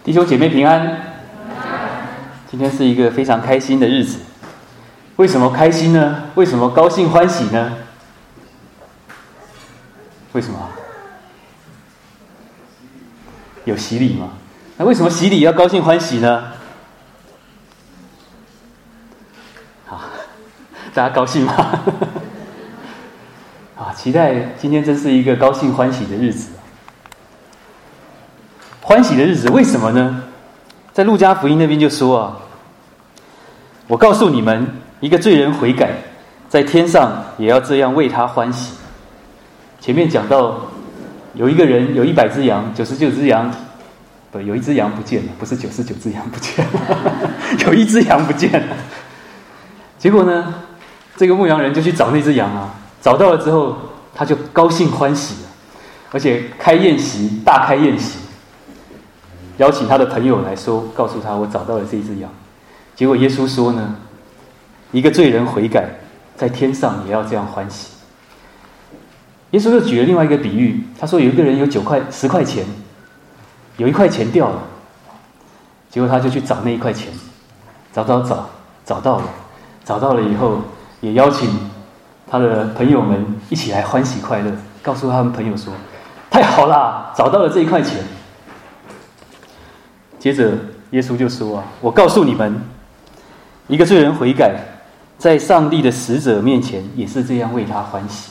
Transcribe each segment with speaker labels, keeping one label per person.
Speaker 1: 弟兄姐妹平安。今天是一个非常开心的日子。为什么开心呢？为什么高兴欢喜呢？为什么？有洗礼吗？那为什么洗礼要高兴欢喜呢？好，大家高兴吗？啊，期待今天真是一个高兴欢喜的日子。欢喜的日子，为什么呢？在路加福音那边就说啊，我告诉你们，一个罪人悔改，在天上也要这样为他欢喜。前面讲到，有一个人有100只羊，99只羊，不，有一只羊不见了，不是99只羊不见了，有一只羊不见了。结果呢，这个牧羊人就去找那只羊啊，找到了之后，他就高兴欢喜了，而且开宴席，大开宴席。邀请他的朋友来说，告诉他我找到了这一只羊。结果耶稣说呢，一个罪人悔改，在天上也要这样欢喜。耶稣又举了另外一个比喻，他说有一个人有10块钱，有1块钱掉了，结果他就去找那1块钱，找到了以后，也邀请他的朋友们一起来欢喜快乐，告诉他们朋友说，太好啦，找到了这1块钱。接着耶稣就说啊，我告诉你们，一个罪人悔改，在上帝的使者面前也是这样为他欢喜。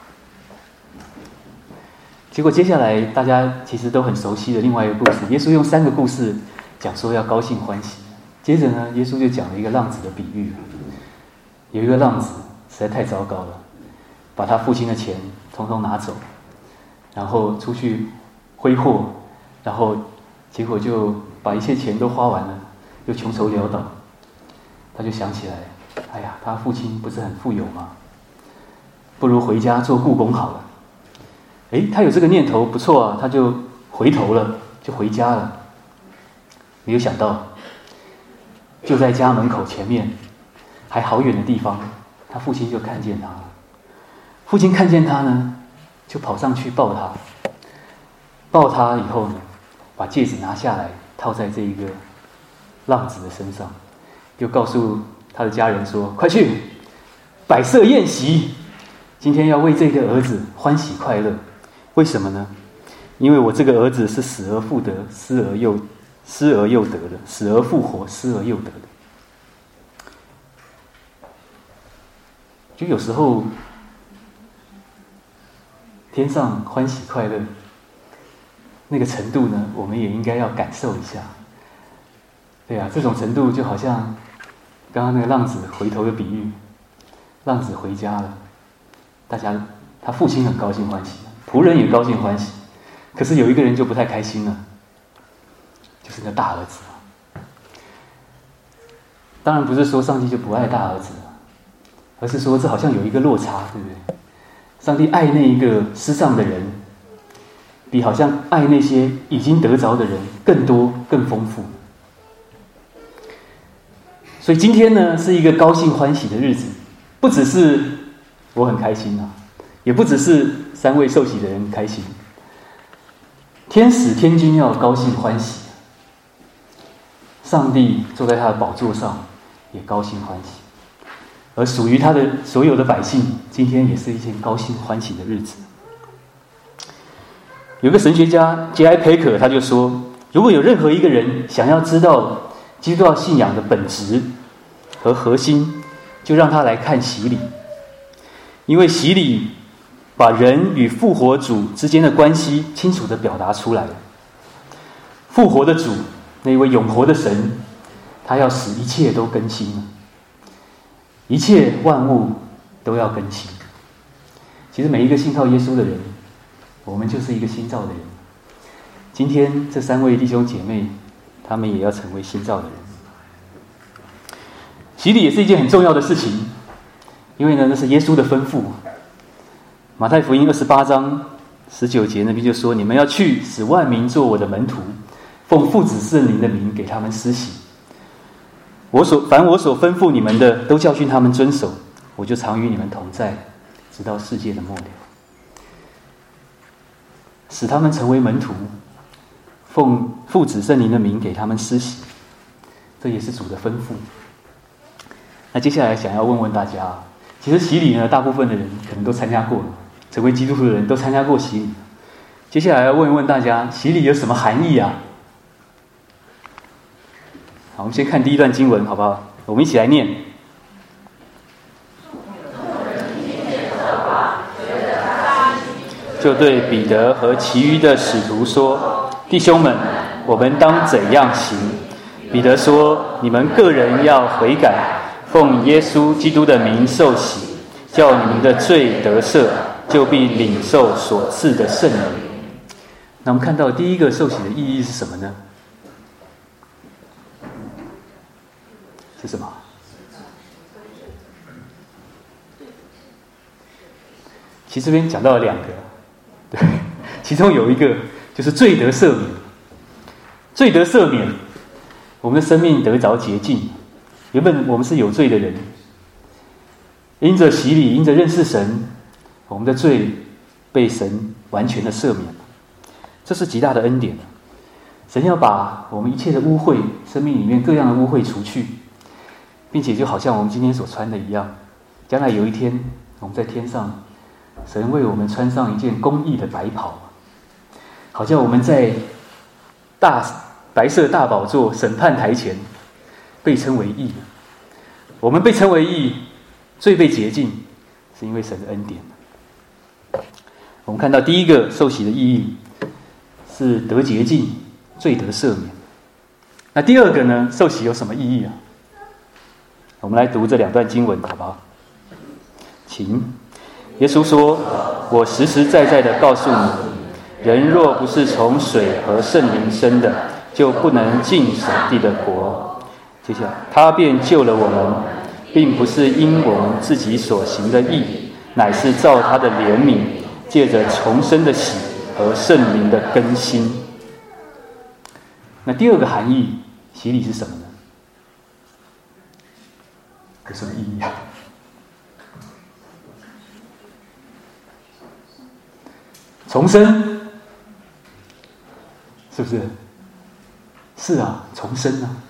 Speaker 1: 结果接下来大家其实都很熟悉的另外一个故事，耶稣用3个故事讲说要高兴欢喜。接着呢，耶稣就讲了一个浪子的比喻。有一个浪子实在太糟糕了，把他父亲的钱统统拿走，然后出去挥霍，然后结果就把一切钱都花完了，又穷愁潦倒。他就想起来，哎呀，他父亲不是很富有吗？不如回家做雇工好了。他有这个念头不错啊，他就回头了，就回家了。没有想到，就在家门口前面，还好远的地方，他父亲就看见他了。父亲看见他呢，就跑上去抱他。抱他以后呢，把戒指拿下来，套在这一个浪子的身上，又告诉他的家人说，快去摆设宴席，今天要为这个儿子欢喜快乐。为什么呢？因为我这个儿子是死而复得，失而又得的，死而复活，失而又得的。就有时候天上欢喜快乐那个程度呢，我们也应该要感受一下。对啊，这种程度就好像刚刚那个浪子回头的比喻，浪子回家了，他父亲很高兴欢喜，仆人也高兴欢喜，可是有一个人就不太开心了，就是那大儿子。当然不是说上帝就不爱大儿子，而是说这好像有一个落差，对不对？上帝爱那一个失丧的人，比好像爱那些已经得着的人更多更丰富。所以今天呢，是一个高兴欢喜的日子，不只是我很开心啊，也不只是3位受洗的人开心，天使天君要高兴欢喜，上帝坐在他的宝座上也高兴欢喜，而属于他的所有的百姓，今天也是一件高兴欢喜的日子。有个神学家 J.I. Packer 他就说，如果有任何一个人想要知道基督教信仰的本质和核心，就让他来看洗礼。因为洗礼把人与复活主之间的关系清楚地表达出来了。复活的主，那位永活的神，他要使一切都更新了，一切万物都要更新。其实每一个信靠耶稣的人，我们就是一个新造的人。今天这3位弟兄姐妹，他们也要成为新造的人。洗礼也是一件很重要的事情，因为呢，那是耶稣的吩咐。马太福音28章19节那边就说，你们要去，使万民做我的门徒，奉父子圣灵的名给他们施洗。凡我所吩咐你们的，都教训他们遵守，我就常与你们同在，直到世界的末了。使他们成为门徒， 奉父子圣灵的名给他们施洗，这也是主的吩咐。那接下来想要问问大家，其实洗礼呢，大部分的人可能都参加过了，成为基督徒的人都参加过洗礼。接下来要问一问大家，洗礼有什么含义啊？好，我们先看第一段经文，好不好？我们一起来念。就对彼得和其余的使徒说：弟兄们，我们当怎样行？彼得说：你们个人要悔改，奉耶稣基督的名受洗，叫你们的罪得赦，就必领受所赐的圣灵。那我们看到第一个受洗的意义是什么呢？是什么？其实这边讲到了两个，对，其中有一个就是罪得赦免。罪得赦免，我们的生命得着洁净。原本我们是有罪的人，因着洗礼，因着认识神，我们的罪被神完全的赦免，这是极大的恩典。神要把我们一切的污秽，生命里面各样的污秽除去，并且就好像我们今天所穿的一样，将来有一天我们在天上，神为我们穿上一件公义的白袍，好像我们在白色大宝座审判台前被称为义。我们被称为义，罪被洁净，是因为神的恩典。我们看到第一个受洗的意义是得洁净，罪得赦免。那第二个呢，受洗有什么意义啊？我们来读这两段经文，好不好？请。耶稣说：我实实在在的告诉你，人若不是从水和圣灵生的，就不能进上帝的国。接下来，他便救了我们，并不是因我们自己所行的义，乃是照他的怜悯，借着重生的洗和圣灵的更新。那第二个含义，洗礼是什么呢？有什么意义啊？重生，是不是？是啊，重生啊。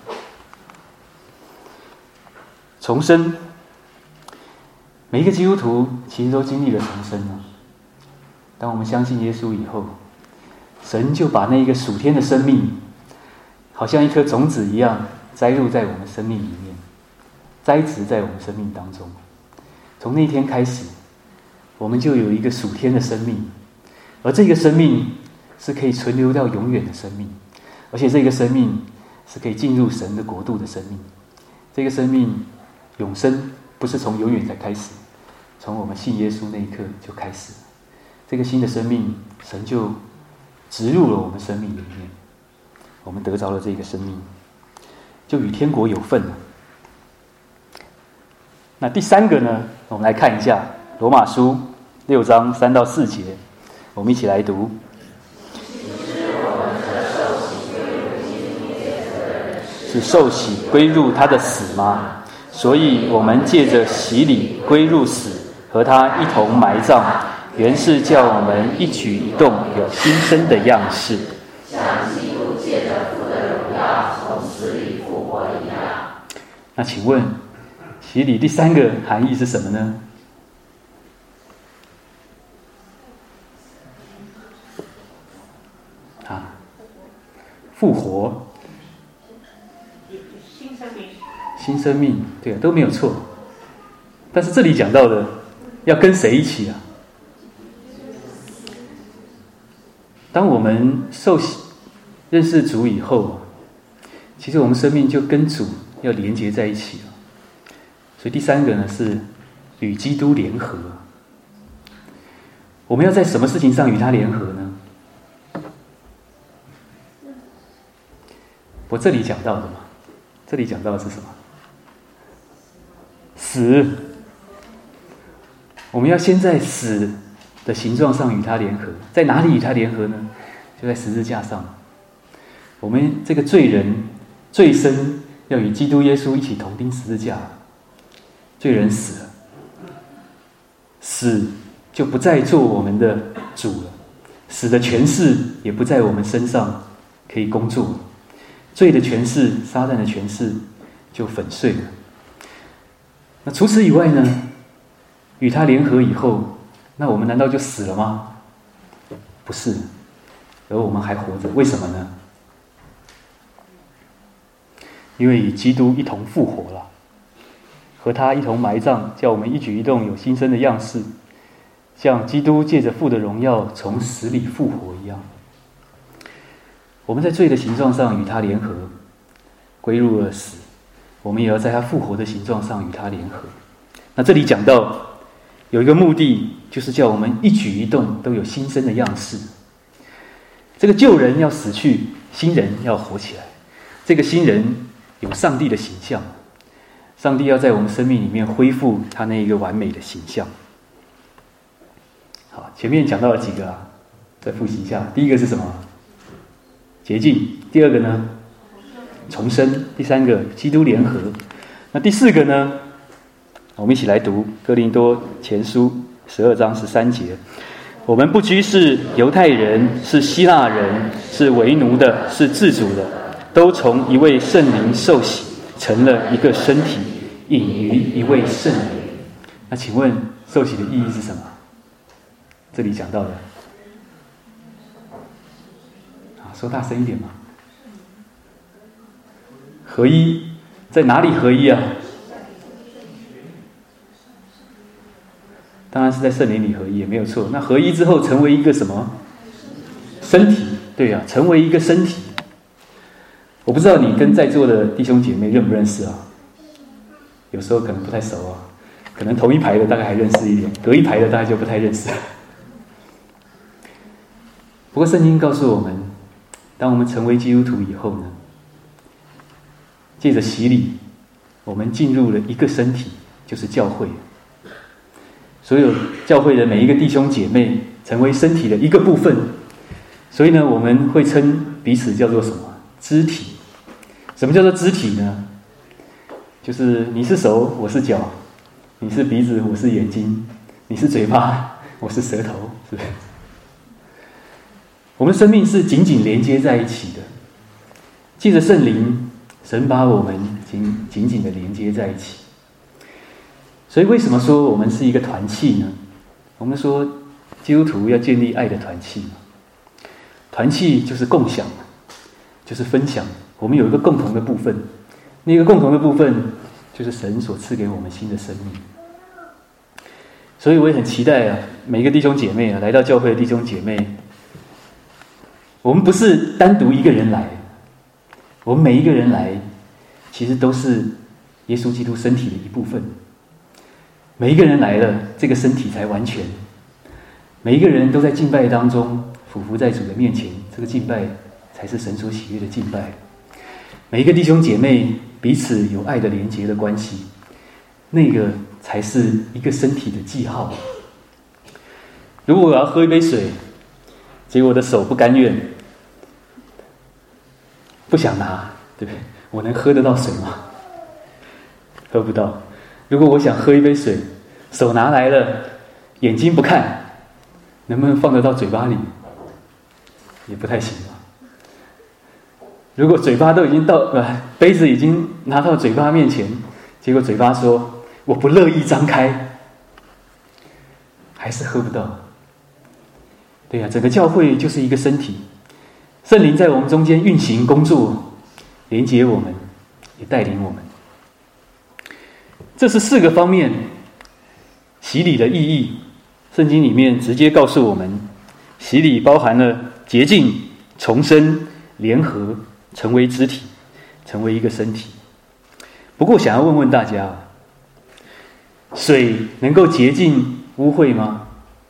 Speaker 1: 重生，每一个基督徒其实都经历了重生啊。当我们相信耶稣以后，神就把那一个属天的生命，好像一颗种子一样，栽入在我们生命里面，栽植在我们生命当中。从那天开始，我们就有一个属天的生命，而这个生命是可以存留到永远的生命，而且这个生命是可以进入神的国度的生命。这个生命永生不是从永远才开始，从我们信耶稣那一刻就开始。这个新的生命，神就植入了我们生命里面，我们得着了这个生命，就与天国有份了。那第三个呢，我们来看一下罗马书6章3到4节，我们一起来读。是受洗归入他的死吗？所以我们借着洗礼归入死，和他一同埋葬，原是叫我们一举一动有新生的样式，像基督借着父的荣耀从死里复活一样。那请问，洗礼第三个含义是什么呢？复活。新生命，对啊，都没有错。但是这里讲到的，要跟谁一起啊？当我们受洗、认识主以后，其实我们生命就跟主要连结在一起了。所以第三个呢，是与基督联合。我们要在什么事情上与他联合呢？我这里讲到的嘛，这里讲到的是什么？死。我们要先在死的形状上与他联合，在哪里与他联合呢？就在十字架上。我们这个罪人、罪身要与基督耶稣一起同钉十字架。罪人死了，死就不再做我们的主了，死的权势也不在我们身上， 可以工作，罪的权势、撒旦的权势就粉碎了。那除此以外呢？与他联合以后，那我们难道就死了吗？不是，而我们还活着。为什么呢？因为与基督一同复活了，和他一同埋葬，叫我们一举一动有新生的样式，像基督借着父的荣耀从死里复活一样。我们在罪的形状上与他联合，归入了死，我们也要在他复活的形状上与他联合。那这里讲到有一个目的，就是叫我们一举一动都有新生的样式。这个旧人要死去，新人要活起来。这个新人有上帝的形象，上帝要在我们生命里面恢复他那一个完美的形象。好，前面讲到了几个啊，再复习一下。第一个是什么？洁净。第二个呢？重生。第三个，基督联合。那第四个呢？我们一起来读哥林多前书12章13节。我们不拘是犹太人，是希腊人，是为奴的，是自主的，都从一位圣灵受洗，成了一个身体，隐于一位圣灵。那请问受洗的意义是什么？这里讲到的说大声一点嘛。合一，在哪里合一啊？当然是在圣灵里合一，也没有错。那合一之后成为一个什么身体？对啊，成为一个身体。我不知道你跟在座的弟兄姐妹认不认识啊？有时候可能不太熟啊，可能同一排的大概还认识一点，隔一排的大概就不太认识。不过圣经告诉我们，当我们成为基督徒以后呢，借着洗礼，我们进入了一个身体，就是教会。所有教会的每一个弟兄姐妹成为身体的一个部分，所以呢，我们会称彼此叫做什么？肢体。什么叫做肢体呢？就是你是手，我是脚；你是鼻子，我是眼睛；你是嘴巴，我是舌头，是不是？我们生命是紧紧连接在一起的，借着圣灵，神把我们紧紧的连接在一起。所以为什么说我们是一个团契呢？我们说基督徒要建立爱的团契。团契就是共享，就是分享。我们有一个共同的部分，那个共同的部分就是神所赐给我们新的生命。所以我也很期待啊，每一个弟兄姐妹啊，来到教会的弟兄姐妹，我们不是单独一个人来，我们每一个人来，其实都是耶稣基督身体的一部分。每一个人来了，这个身体才完全。每一个人都在敬拜当中俯伏在主的面前，这个敬拜才是神所喜悦的敬拜。每一个弟兄姐妹彼此有爱的连结的关系，那个才是一个身体的记号。如果我要喝一杯水，结果我的手不甘愿，不想拿，对不对？我能喝得到水吗？喝不到。如果我想喝一杯水，手拿来了，眼睛不看，能不能放得到嘴巴里？也不太行吧。如果嘴巴都已经到杯子已经拿到嘴巴面前，结果嘴巴说我不乐意张开，还是喝不到。对呀，整个教会就是一个身体，圣灵在我们中间运行工作，连接我们，也带领我们。这是4个方面洗礼的意义。圣经里面直接告诉我们，洗礼包含了洁净、重生、联合，成为肢体，成为一个身体。不过想要问问大家，水能够洁净污秽吗？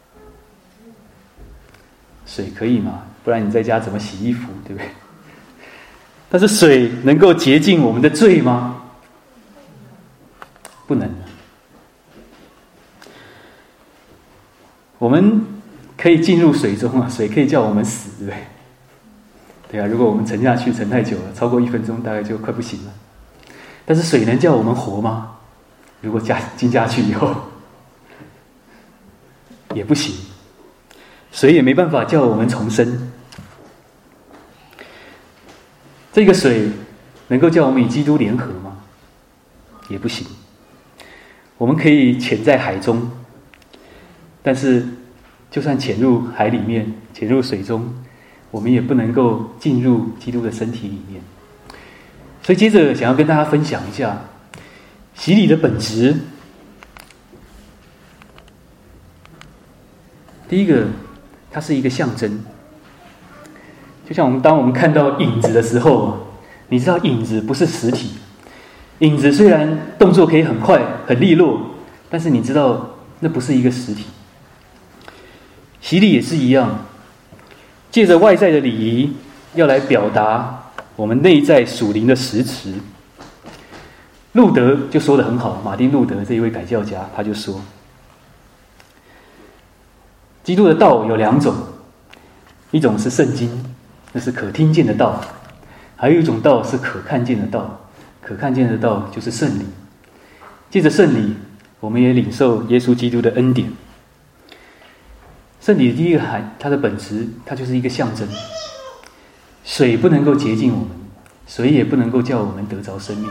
Speaker 1: 水可以吗？不然你在家怎么洗衣服，对不对？但是水能够洁净我们的罪吗？不能。我们可以进入水中啊，水可以叫我们死，对不对？对啊，如果我们沉下去沉太久了，超过1分钟大概就快不行了。但是水能叫我们活吗？如果进下去以后也不行，水也没办法叫我们重生。 这个水能够叫我们与基督联合吗？也不行。我们可以潜在海中，但是就算潜入海里面，潜入水中，我们也不能够进入基督的身体里面。所以接着想要跟大家分享一下洗礼的本质。第一个，它是一个象征。就像当我们看到影子的时候，你知道影子不是实体，影子虽然动作可以很快很利落，但是你知道那不是一个实体。洗礼也是一样，借着外在的礼仪要来表达我们内在属灵的实质。路德就说得很好，马丁路德这一位改教家，他就说基督的道有两种，一种是圣经，那是可听见的道，还有一种道是可看见的道，可看见的道就是圣礼。借着圣礼，我们也领受耶稣基督的恩典。圣礼的第一个它的本质，它就是一个象征。水不能够洁净我们，水也不能够叫我们得着生命，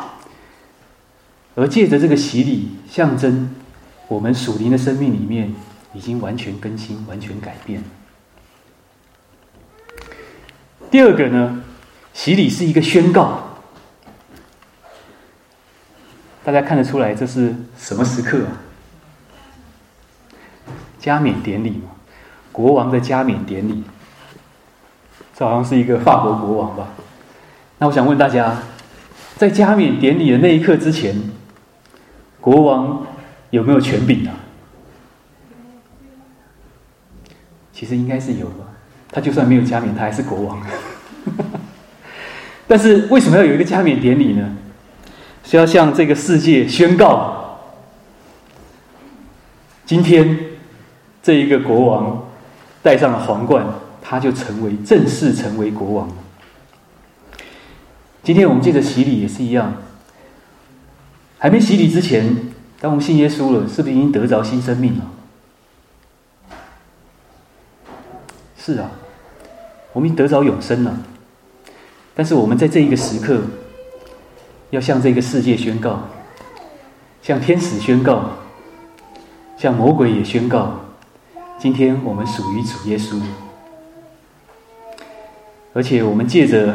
Speaker 1: 而借着这个洗礼，象征我们属灵的生命里面已经完全更新，完全改变。第二个呢，洗礼是一个宣告。大家看得出来这是什么时刻啊？加冕典礼嘛，国王的加冕典礼。这好像是一个法国国王吧？那我想问大家，在加冕典礼的那一刻之前，国王有没有权柄啊？其实应该是有吧，他就算没有加冕，他还是国王。但是为什么要有一个加冕典礼呢？是要向这个世界宣告，今天这一个国王戴上了皇冠，他就正式成为国王。今天我们借着洗礼也是一样，还没洗礼之前，当我们信耶稣了，是不是已经得着新生命了？是啊，我们已经得着永生了。但是我们在这一个时刻，要向这个世界宣告，向天使宣告，向魔鬼也宣告，今天我们属于主耶稣。而且我们借着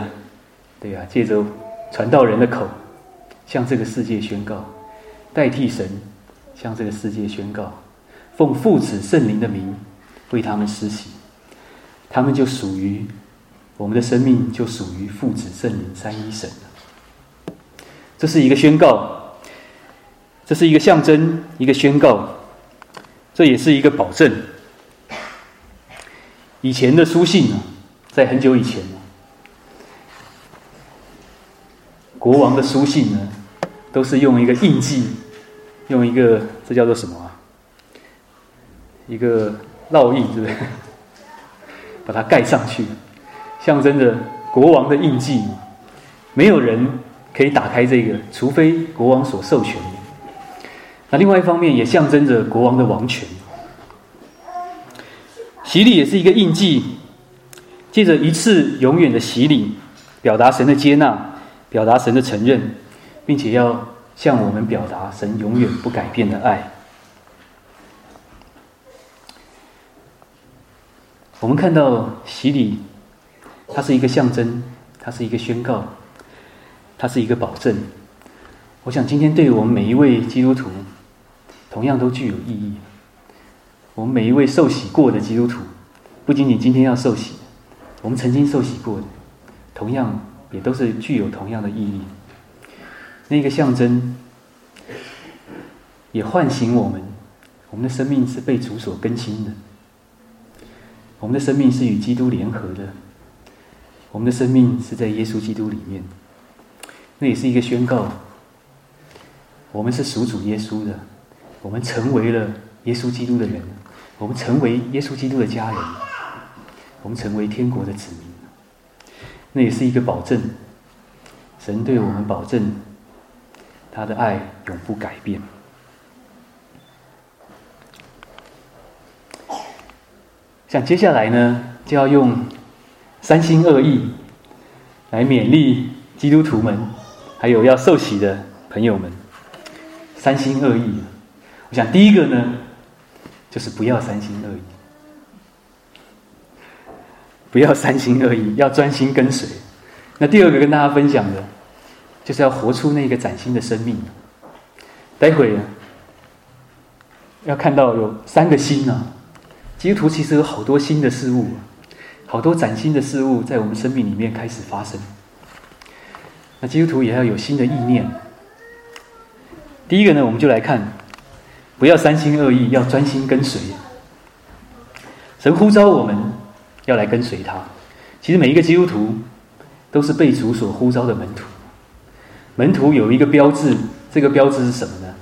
Speaker 1: 传道人的口，向这个世界宣告，代替神向这个世界宣告，奉父子圣灵的名为他们施洗，他们就属于我们的生命，就属于父子圣灵三一神了。这是一个宣告，这是一个象征，一个宣告，这也是一个保证。以前的书信啊，在很久以前，国王的书信呢，都是用一个印记，用一个这叫做什么啊？一个烙印，对不对？把它盖上去，象征着国王的印记。没有人可以打开这个，除非国王所授权的。那另外一方面，也象征着国王的王权。洗礼也是一个印记，借着一次永远的洗礼，表达神的接纳，表达神的承认，并且要向我们表达神永远不改变的爱。我们看到洗礼，它是一个象征，它是一个宣告，它是一个保证。我想今天对于我们每一位基督徒，同样都具有意义。我们每一位受洗过的基督徒，不仅仅今天要受洗，我们曾经受洗过的，同样也都是具有同样的意义。那个象征也唤醒我们的生命是被主所更新的，我们的生命是与基督联合的，我们的生命是在耶稣基督里面。那也是一个宣告，我们是属主耶稣的，我们成为了耶稣基督的人，我们成为耶稣基督的家人，我们成为天国的子民。那也是一个保证，神对我们保证他的爱永不改变。像接下来呢，就要用三心二意来勉励基督徒们，还有要受洗的朋友们，三心二意。我想第一个呢，就是不要三心二意，不要三心二意，要专心跟随。那第二个跟大家分享的，就是要活出那个崭新的生命。待会呢，要看到有3个新啊，基督徒其实有好多新的事物，好多崭新的事物在我们生命里面开始发生。那基督徒也要有新的意念。第一个呢，我们就来看，不要三心二意，要专心跟随。神呼召我们要来跟随他。其实每一个基督徒都是被主所呼召的门徒。门徒有一个标志，这个标志是什么呢？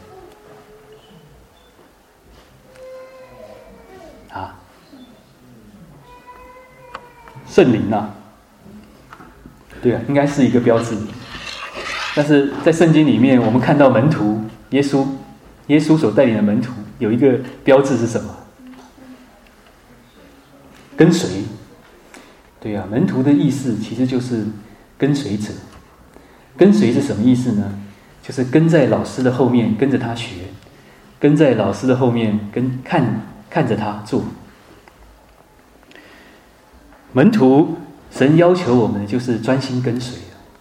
Speaker 1: 圣灵啊，对啊，应该是一个标志。但是在圣经里面，我们看到门徒耶稣所带领的门徒有一个标志是什么？跟随。对啊，门徒的意思其实就是跟随者。跟随是什么意思呢？就是跟在老师的后面，跟着他学；跟在老师的后面，看着他做。门徒，神要求我们就是专心跟随，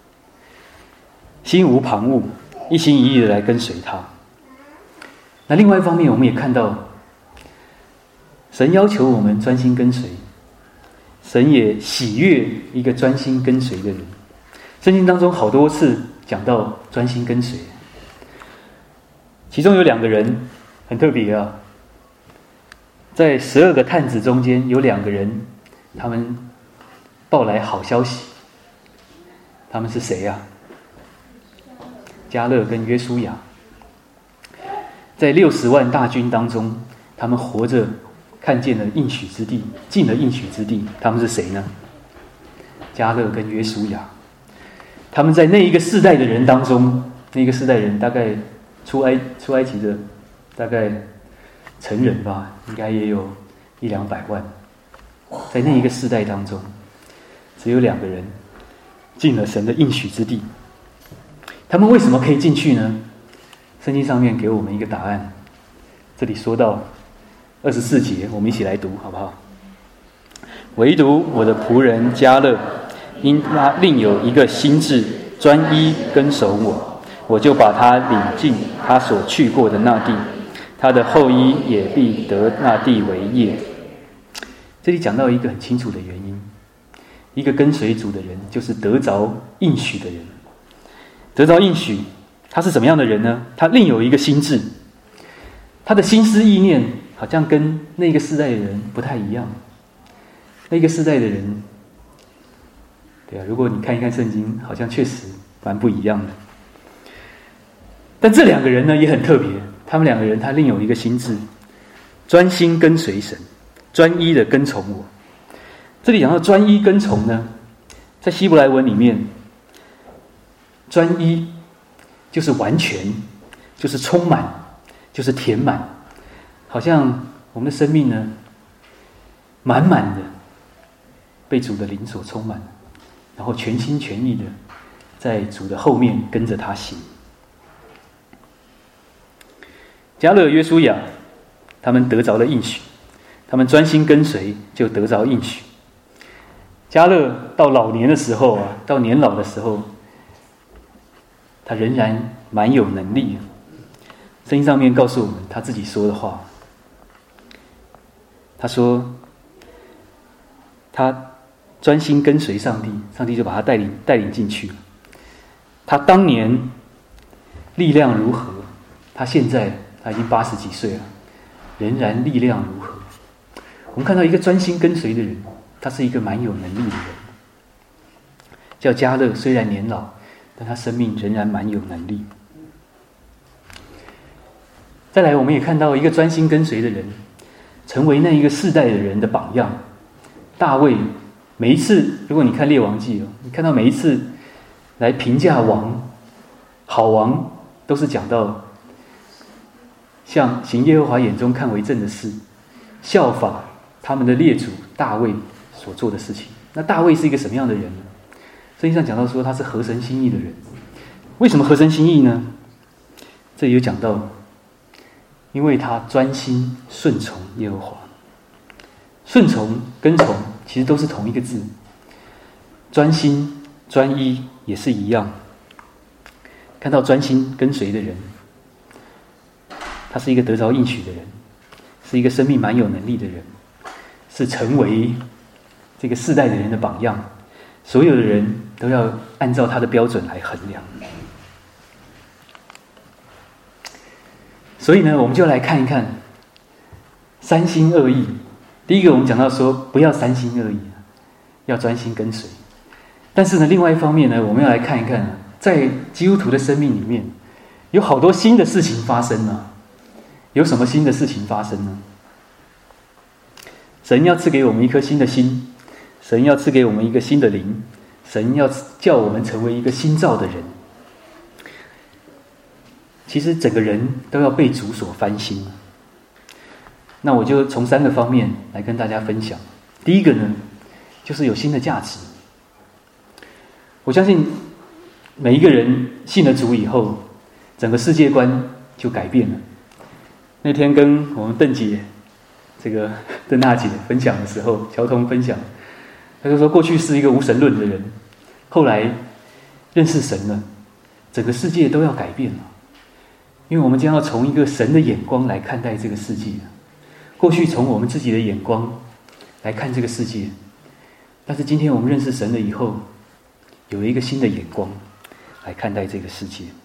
Speaker 1: 心无旁骛，一心一意的来跟随他。那另外一方面，我们也看到，神要求我们专心跟随，神也喜悦一个专心跟随的人。圣经当中好多次讲到专心跟随，其中有2个人很特别啊，在12个探子中间有2个人，他们报来好消息。他们是谁啊？迦勒跟约书亚。在60万大军当中，他们活着看见了应许之地，进了应许之地。他们是谁呢？迦勒跟约书亚。他们在那一个世代的人当中，那个世代人大概出埃及的大概成人吧，应该也有100-200万。在那一个世代当中，只有2个人进了神的应许之地。他们为什么可以进去呢？圣经上面给我们一个答案。这里说到24节，我们一起来读好不好？唯独我的仆人迦勒，因他另有一个心志，专一跟守我，我就把他领进他所去过的那地，他的后裔也必得那地为业。这里讲到一个很清楚的原因，一个跟随主的人就是得着应许的人。得着应许，他是什么样的人呢？他另有一个心志，他的心思意念好像跟那个世代的人不太一样。那个世代的人，对啊，如果你看一看圣经，好像确实蛮不一样的。但这2个人呢也很特别，他们2个人他另有一个心志，专心跟随神，专一的跟从我。这里讲到专一跟从呢，在希伯来文里面，专一就是完全，就是充满，就是填满，好像我们的生命呢满满的被主的灵所充满，然后全心全意的在主的后面跟着他行。迦勒约书亚他们得着了应许，他们专心跟随就得着应许。迦勒到老年的时候啊，到年老的时候，他仍然蛮有能力。圣经上面告诉我们他自己说的话，他说他专心跟随上帝，上帝就把他带领进去。他当年力量如何，他现在他已经80几岁了，仍然力量如何。我们看到一个专心跟随的人，他是一个蛮有能力的人。叫迦勒，虽然年老，但他生命仍然蛮有能力。再来，我们也看到一个专心跟随的人，成为那一个世代的人的榜样。大卫每一次，如果你看列王记，你看到每一次来评价王，好王，都是讲到像行耶和华眼中看为正的事，效法他们的列祖大卫所做的事情。那大卫是一个什么样的人呢？ 圣经上讲到说他是合神心意的人。为什么合神心意呢？这里有讲到，因为他专心顺从耶和华。顺从跟从其实都是同一个字，专心专一也是一样。看到专心跟随的人，他是一个得着应许的人，是一个生命蛮有能力的人，是成为这个世代的人的榜样，所有的人都要按照他的标准来衡量。所以呢，我们就来看一看三心二意。第一个我们讲到说不要三心二意，要专心跟随。但是呢，另外一方面呢，我们要来看一看，在基督徒的生命里面有好多新的事情发生啊。有什么新的事情发生呢？神要赐给我们一颗新的心，神要赐给我们一个新的灵，神要叫我们成为一个新造的人。其实整个人都要被主所翻新。那我就从3个方面来跟大家分享。第一个呢，就是有新的价值。我相信每一个人信了主以后，整个世界观就改变了。那天跟我们邓姐，邓大姐分享的时候，乔彤分享，他就说过去是一个无神论的人，后来认识神了，整个世界都要改变了。因为我们将要从一个神的眼光来看待这个世界。过去从我们自己的眼光来看这个世界，但是今天我们认识神了以后，有了一个新的眼光来看待这个世界。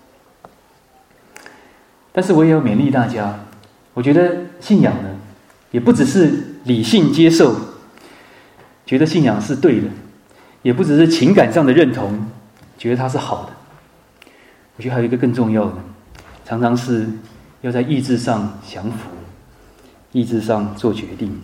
Speaker 1: 但是我也要勉励大家，我觉得信仰呢，也不只是理性接受，觉得信仰是对的，也不只是情感上的认同，觉得它是好的。我觉得还有一个更重要的，常常是要在意志上降服，意志上做决定。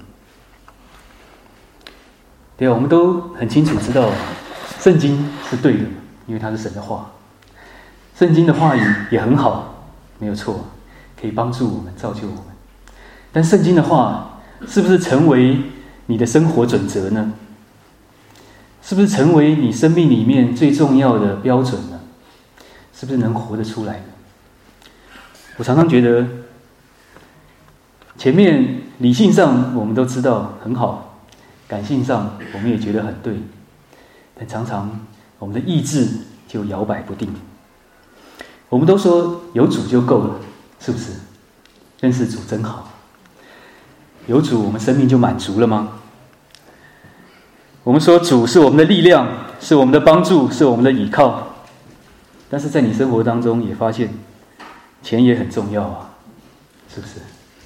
Speaker 1: 对啊，我们都很清楚知道，圣经是对的，因为它是神的话。圣经的话语也很好，没有错，可以帮助我们，造就我们。但圣经的话是不是成为你的生活准则呢？是不是成为你生命里面最重要的标准呢？是不是能活得出来呢？我常常觉得，前面理性上我们都知道很好，感性上我们也觉得很对，但常常我们的意志就摇摆不定。我们都说有主就够了，是不是？认识主真好。有主我们生命就满足了吗？我们说主是我们的力量，是我们的帮助，是我们的依靠。但是在你生活当中也发现钱也很重要啊，是不是？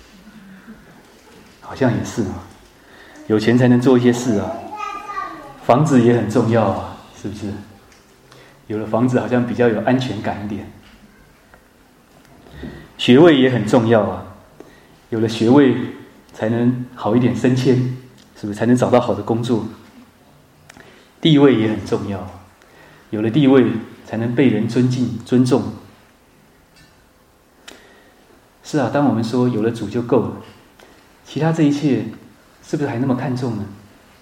Speaker 1: 好像也是啊，有钱才能做一些事啊。房子也很重要啊，是不是？有了房子好像比较有安全感一点。学位也很重要啊，有了学位才能好一点升迁，是不是？才能找到好的工作。地位也很重要，有了地位才能被人尊敬尊重。是啊，当我们说有了主就够了，其他这一切是不是还那么看重呢？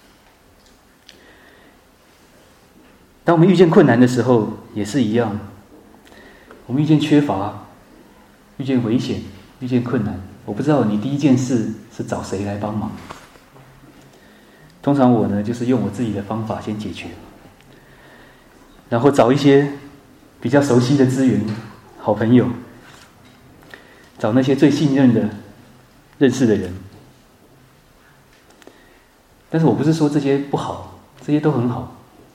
Speaker 1: 当我们遇见困难的时候也是一样，我们遇见缺乏，遇见危险，遇见困难，我不知道你第一件事是找谁来帮忙。通常我呢，就是用我自己的方法先解决，然后找一些比较熟悉的资源，好朋友，找那些最信任的认识的人。但是我不是说这些不好，这些都很好。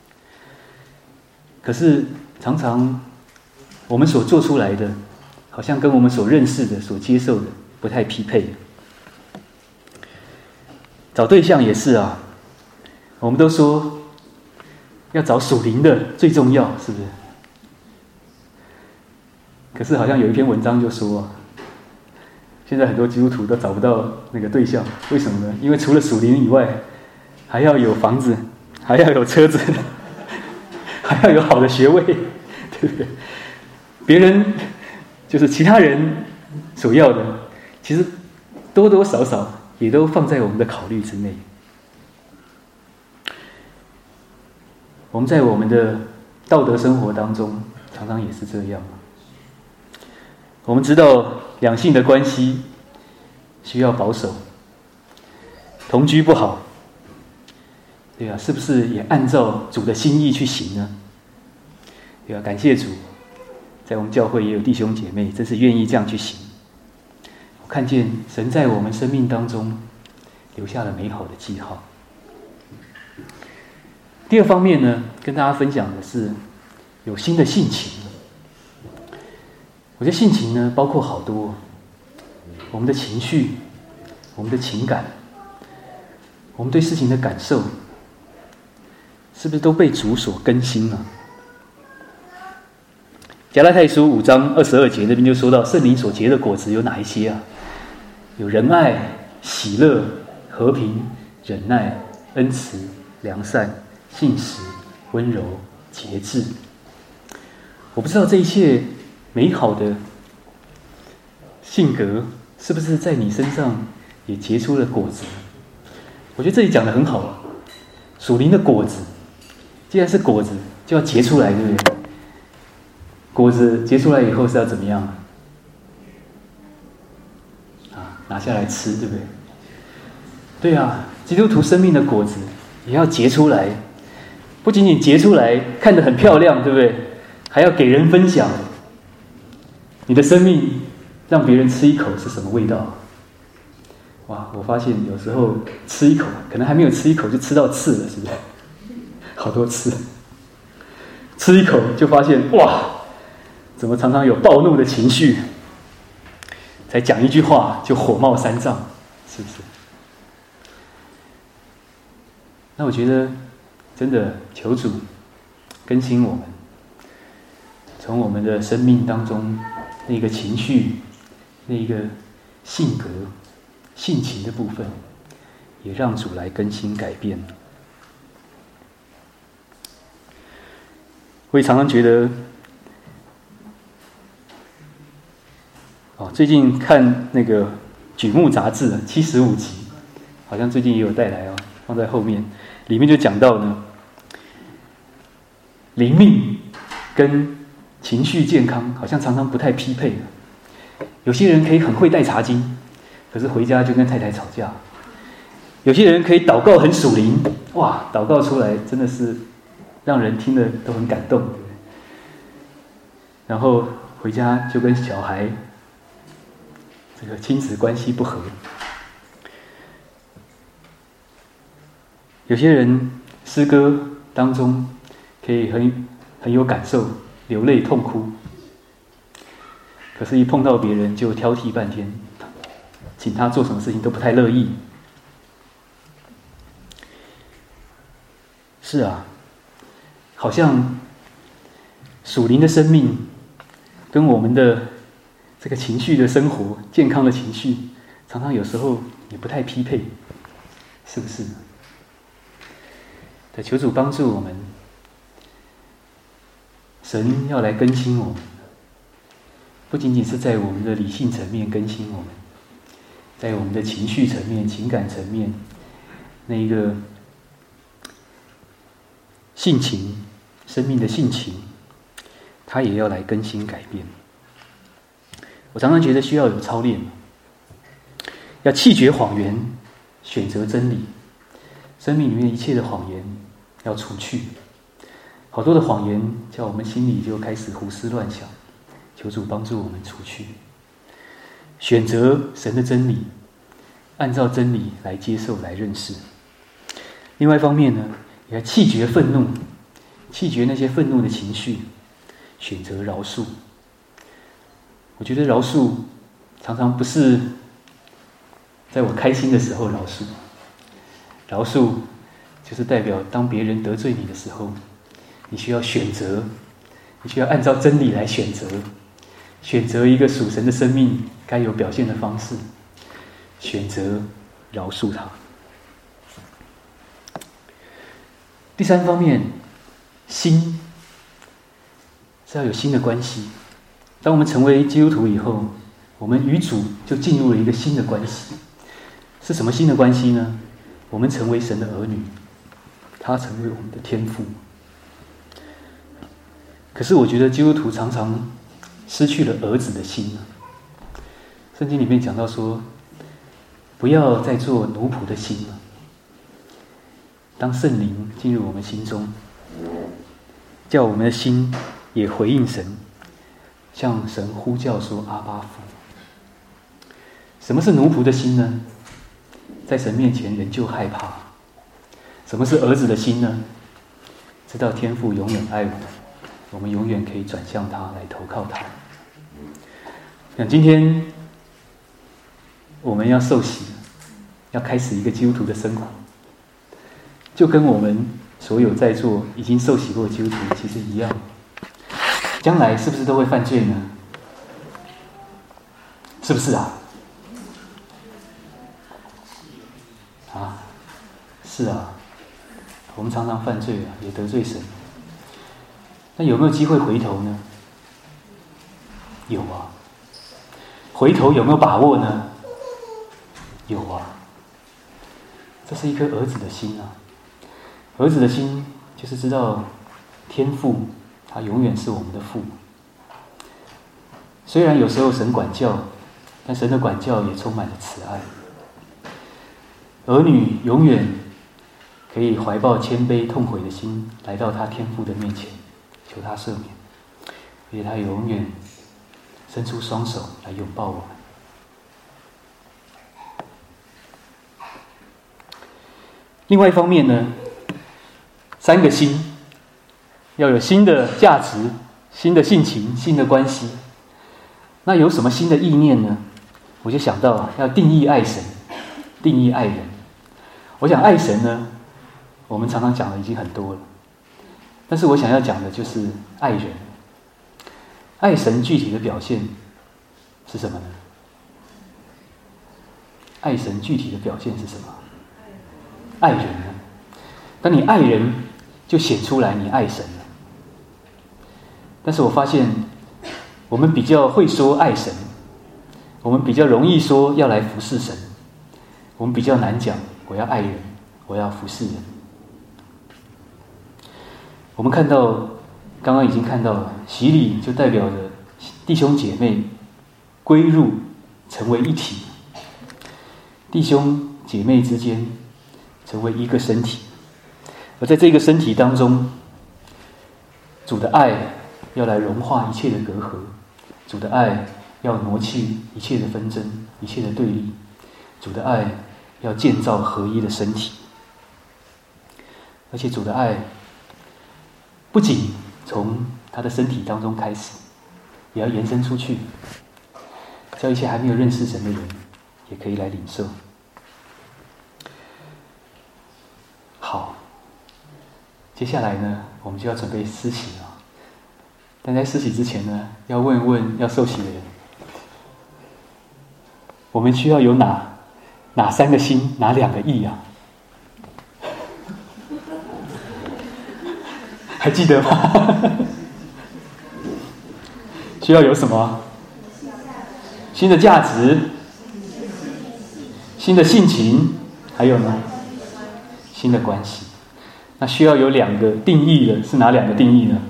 Speaker 1: 可是常常我们所做出来的，好像跟我们所认识的、所接受的不太匹配。找对象也是啊，我们都说要找属灵的最重要，是不是？可是好像有一篇文章就说，现在很多基督徒都找不到那个对象，为什么呢？因为除了属灵以外，还要有房子，还要有车子，还要有好的学位，对不对？别人就是其他人所要的，其实多多少少也都放在我们的考虑之内。我们在我们的道德生活当中常常也是这样。我们知道两性的关系需要保守，同居不好，对啊，是不是也按照主的心意去行呢？对啊，感谢主，在我们教会也有弟兄姐妹真是愿意这样去行。我看见神在我们生命当中留下了美好的记号。第二方面呢，跟大家分享的是有新的性情。我觉得性情呢，包括好多，我们的情绪，我们的情感，我们对事情的感受，是不是都被主所更新了？加拉太书5章22节那边就说到，圣灵所结的果子有哪一些啊？有仁爱、喜乐、和平、忍耐、恩慈、良善、信实、温柔、节制。我不知道这一切美好的性格是不是在你身上也结出了果子？我觉得这里讲得很好，属灵的果子，既然是果子，就要结出来，对不对？果子结出来以后是要怎么样啊？拿下来吃，对不对？对啊，基督徒生命的果子也要结出来，不仅仅结出来看得很漂亮，对不对？还要给人分享。你的生命让别人吃一口是什么味道？哇，我发现有时候吃一口，可能还没有吃一口就吃到刺了，是不是？好多次，吃一口就发现哇，怎么常常有暴怒的情绪？才讲一句话就火冒三丈，是不是？那我觉得真的求主更新我们，从我们的生命当中那个情绪、那个性格、性情的部分，也让主来更新改变。我也常常觉得，最近看那个《举目》杂志75集，好像最近也有带来放在后面，里面就讲到呢，灵命跟情绪健康好像常常不太匹配。有些人可以很会带茶经，可是回家就跟太太吵架；有些人可以祷告很属灵，哇，祷告出来真的是让人听了都很感动，对不对？然后回家就跟小孩这个亲子关系不和。有些人诗歌当中可以很有感受，流泪痛哭，可是一碰到别人就挑剔半天，请他做什么事情都不太乐意。是啊，好像属灵的生命跟我们的这个情绪的生活，健康的情绪，常常有时候也不太匹配，是不是？求主帮助我们，神要来更新我们，不仅仅是在我们的理性层面更新我们，在我们的情绪层面、情感层面，那一个性情、生命的性情，他也要来更新改变。我常常觉得需要有操练，要弃绝谎言，选择真理。生命里面一切的谎言要除去，好多的谎言叫我们心里就开始胡思乱想，求主帮助我们除去，选择神的真理，按照真理来接受、来认识。另外一方面呢，也要弃绝愤怒，弃绝那些愤怒的情绪，选择饶恕。我觉得饶恕常常不是在我开心的时候饶恕，饶恕就是代表当别人得罪你的时候，你需要选择，你需要按照真理来选择，选择一个属神的生命该有表现的方式，选择饶恕他。第三方面，心是要有新的关系。当我们成为基督徒以后，我们与主就进入了一个新的关系。是什么新的关系呢？我们成为神的儿女，他成为我们的天父。 可是我觉得基督徒常常失去了儿子的心。圣经里面讲到说，不要再做奴仆的心了。当圣灵进入我们心中，叫我们的心也回应神，向神呼叫说阿爸父。什么是奴仆的心呢？在神面前人就害怕。什么是儿子的心呢？知道天父永远爱我们，我们永远可以转向他来投靠他。那今天我们要受洗，要开始一个基督徒的生活，就跟我们所有在座已经受洗过的基督徒其实一样。将来是不是都会犯罪呢？是不是啊？是啊，我们常常犯罪也得罪神。那有没有机会回头呢？有啊。回头有没有把握呢？有啊。这是一颗儿子的心啊。儿子的心就是知道天父他永远是我们的父。虽然有时候神管教，但神的管教也充满了慈爱。儿女永远可以怀抱谦卑痛悔的心来到他天父的面前，求他赦免，而且他永远伸出双手来拥抱我们。另外一方面呢，三个心要有新的价值、新的性情、新的关系。那有什么新的意念呢？我就想到要定义爱神，定义爱人。我想爱神呢，我们常常讲的已经很多了，但是我想要讲的就是爱人。爱神具体的表现是什么呢？爱神具体的表现是什么？爱人呢？当你爱人，就显出来你爱神了。但是我发现，我们比较会说爱神，我们比较容易说要来服侍神，我们比较难讲我要爱人，我要服侍人。我们看到，刚刚已经看到了，洗礼就代表着弟兄姐妹归入，成为一体，弟兄姐妹之间成为一个身体。而在这个身体当中，主的爱要来融化一切的隔阂，主的爱要挪去一切的纷争，一切的对立，主的爱要建造合一的身体。而且主的爱不仅从他的身体当中开始，也要延伸出去，叫一些还没有认识神的人也可以来领受。好，接下来呢，我们就要准备施洗了。但在施洗之前呢，要问一问要受洗的人，我们需要有哪三个心，哪两个意啊？还记得吗？需要有什么？新的价值，新的性情，还有呢？新的关系。那需要有两个定义的，是哪两个定义呢？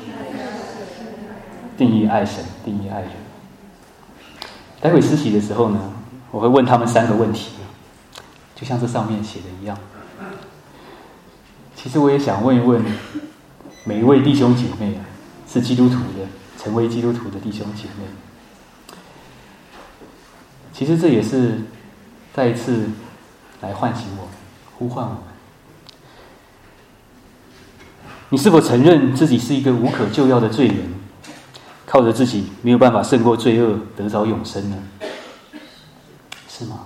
Speaker 1: 定义爱神，定义爱人。待会施洗的时候呢，我会问他们三个问题，就像这上面写的一样。其实我也想问一问每一位弟兄姐妹是基督徒的，成为基督徒的弟兄姐妹。其实这也是再一次来唤醒我们，呼唤我们。你是否承认自己是一个无可救药的罪人，靠着自己没有办法胜过罪恶，得着永生呢？是吗？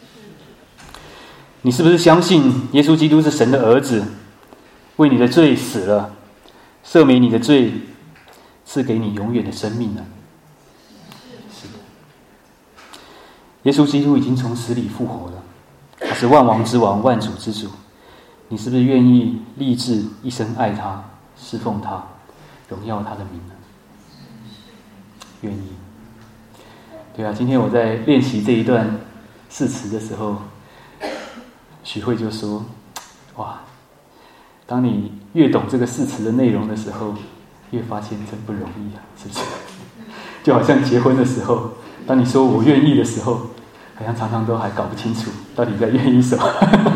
Speaker 1: 你是不是相信耶稣基督是神的儿子，为你的罪死了，赦免你的罪，赐给你永远的生命呢？是的。耶稣基督已经从死里复活了，他是万王之王，万主之主。你是不是愿意立志一生爱他，侍奉他，荣耀他的名呢？愿意。对啊，今天我在练习这一段誓词的时候，许慧就说：哇，当你越懂这个誓词的内容的时候， 越发现真不容易啊，是不是？就好像结婚的时候，当你说我愿意的时候，好像常常都还搞不清楚到底在愿意什么。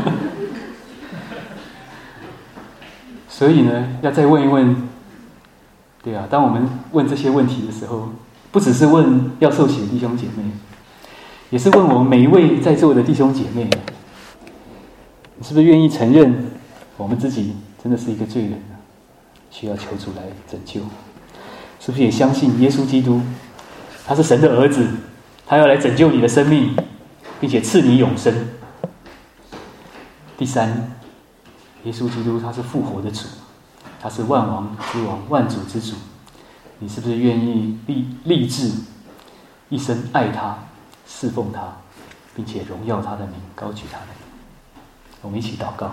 Speaker 1: 所以呢，要再问一问，对啊，当我们问这些问题的时候，不只是问要受洗的弟兄姐妹，也是问我们每一位在座的弟兄姐妹，你是不是愿意承认我们自己真的是一个罪人呢？需要求主来拯救？是不是也相信耶稣基督，他是神的儿子，他要来拯救你的生命，并且赐你永生？第三，耶稣基督他是复活的主，他是万王之王、万主之主。你是不是愿意立志一生爱他、侍奉他，并且荣耀他的名、高举他的名？我们一起祷告。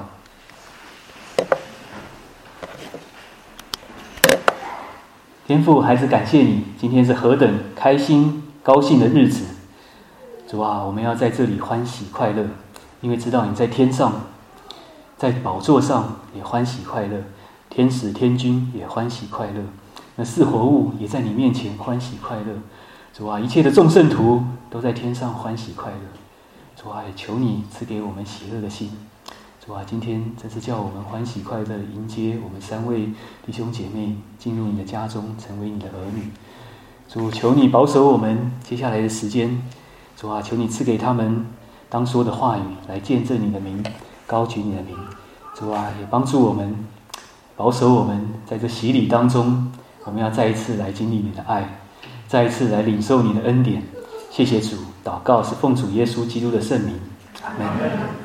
Speaker 1: 天父，孩子感谢你，今天是何等开心、高兴的日子！主啊，我们要在这里欢喜快乐，因为知道你在天上，在宝座上也欢喜快乐，天使天君也欢喜快乐，那四活物也在你面前欢喜快乐。主啊，一切的众圣徒都在天上欢喜快乐。主啊，也求你赐给我们喜乐的心。主啊，今天真是叫我们欢喜快乐迎接我们3位弟兄姐妹进入你的家中，成为你的儿女。主，求你保守我们接下来的时间。主啊，求你赐给他们当说的话语，来见证你的名，高举你的名。主啊，也帮助我们，保守我们在这洗礼当中，我们要再一次来经历你的爱，再一次来领受你的恩典。谢谢主，祷告是奉主耶稣基督的圣名，阿们。